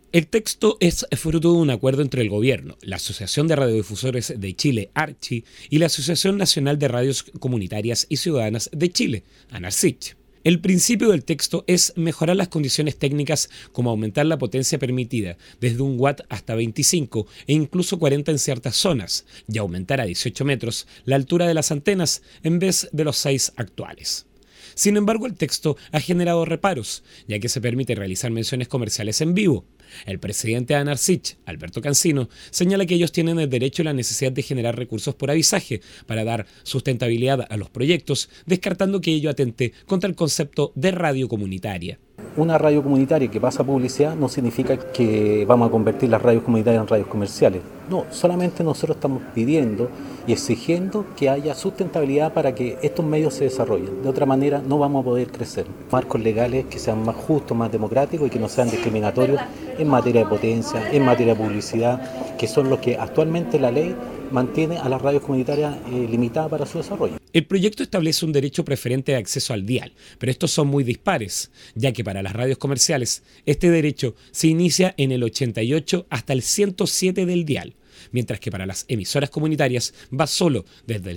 El texto es fruto de un acuerdo entre el Gobierno, la Asociación de Radiodifusores de Chile, ARCHI, y la Asociación Nacional de Radios Comunitarias y Ciudadanas de Chile, ANARCICH. El principio del texto es mejorar las condiciones técnicas como aumentar la potencia permitida desde 1 watt hasta 25 e incluso 40 en ciertas zonas y aumentar a 18 metros la altura de las antenas en vez de los 6 actuales. Sin embargo, el texto ha generado reparos, ya que se permite realizar menciones comerciales en vivo. El presidente de ANARCICH, Alberto Cancino, señala que ellos tienen el derecho y la necesidad de generar recursos por avisaje para dar sustentabilidad a los proyectos, descartando que ello atente contra el concepto de radio comunitaria. Una radio comunitaria que pasa publicidad no significa que vamos a convertir las radios comunitarias en radios comerciales. No, solamente nosotros estamos pidiendo y exigiendo que haya sustentabilidad para que estos medios se desarrollen. De otra manera no vamos a poder crecer. Marcos legales que sean más justos, más democráticos y que no sean discriminatorios en materia de potencia, en materia de publicidad, que son los que actualmente la ley mantiene a las radios comunitarias limitadas para su desarrollo. El proyecto establece un derecho preferente de acceso al dial, pero estos son muy dispares, ya que para las radios comerciales este derecho se inicia en el 88 hasta el 107 del dial, mientras que para las emisoras comunitarias va solo desde el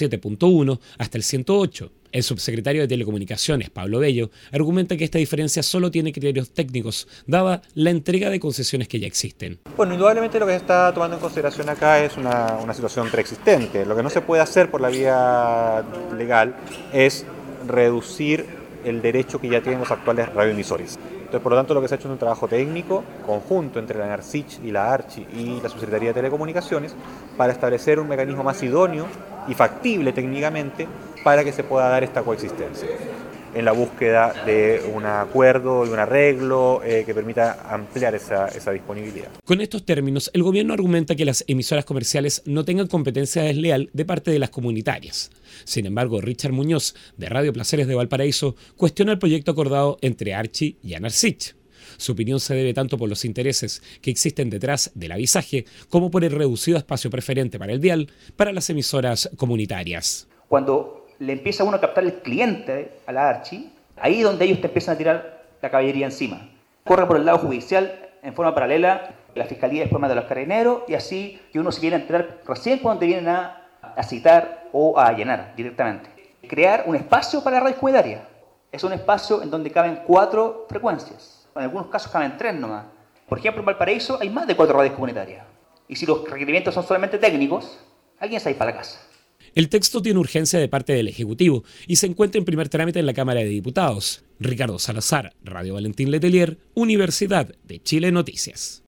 107.1 hasta el 108. El subsecretario de Telecomunicaciones, Pablo Bello, argumenta que esta diferencia solo tiene criterios técnicos, dada la entrega de concesiones que ya existen. Bueno, indudablemente lo que se está tomando en consideración acá es una situación preexistente. Lo que no se puede hacer por la vía legal es reducir el derecho que ya tienen los actuales radioemisores. Entonces, por lo tanto, lo que se ha hecho es un trabajo técnico conjunto entre la ANARCICH y la ARCHI y la Subsecretaría de Telecomunicaciones para establecer un mecanismo más idóneo y factible técnicamente para que se pueda dar esta coexistencia en la búsqueda de un acuerdo, de un arreglo que permita ampliar esa disponibilidad. Con estos términos, el gobierno argumenta que las emisoras comerciales no tengan competencia desleal de parte de las comunitarias. Sin embargo, Richard Muñoz, de Radio Placeres de Valparaíso, cuestiona el proyecto acordado entre ARCHI y ANARCICH. Su opinión se debe tanto por los intereses que existen detrás del avisaje como por el reducido espacio preferente para el dial para las emisoras comunitarias. Cuando le empieza uno a captar el cliente a la ARCHI, ahí es donde ellos te empiezan a tirar la caballería encima. Corre por el lado judicial en forma paralela, la fiscalía después manda a los carabineros y así que uno se viene a enterar recién cuando te vienen a citar o a allanar directamente. Crear un espacio para la radio comunitaria. Es un espacio en donde caben 4 frecuencias. En algunos casos caben 3 nomás. Por ejemplo, en Valparaíso hay más de 4 radios comunitarias. Y si los requerimientos son solamente técnicos, alguien se va para la casa. El texto tiene urgencia de parte del Ejecutivo y se encuentra en primer trámite en la Cámara de Diputados. Ricardo Salazar, Radio Valentín Letelier, Universidad de Chile Noticias.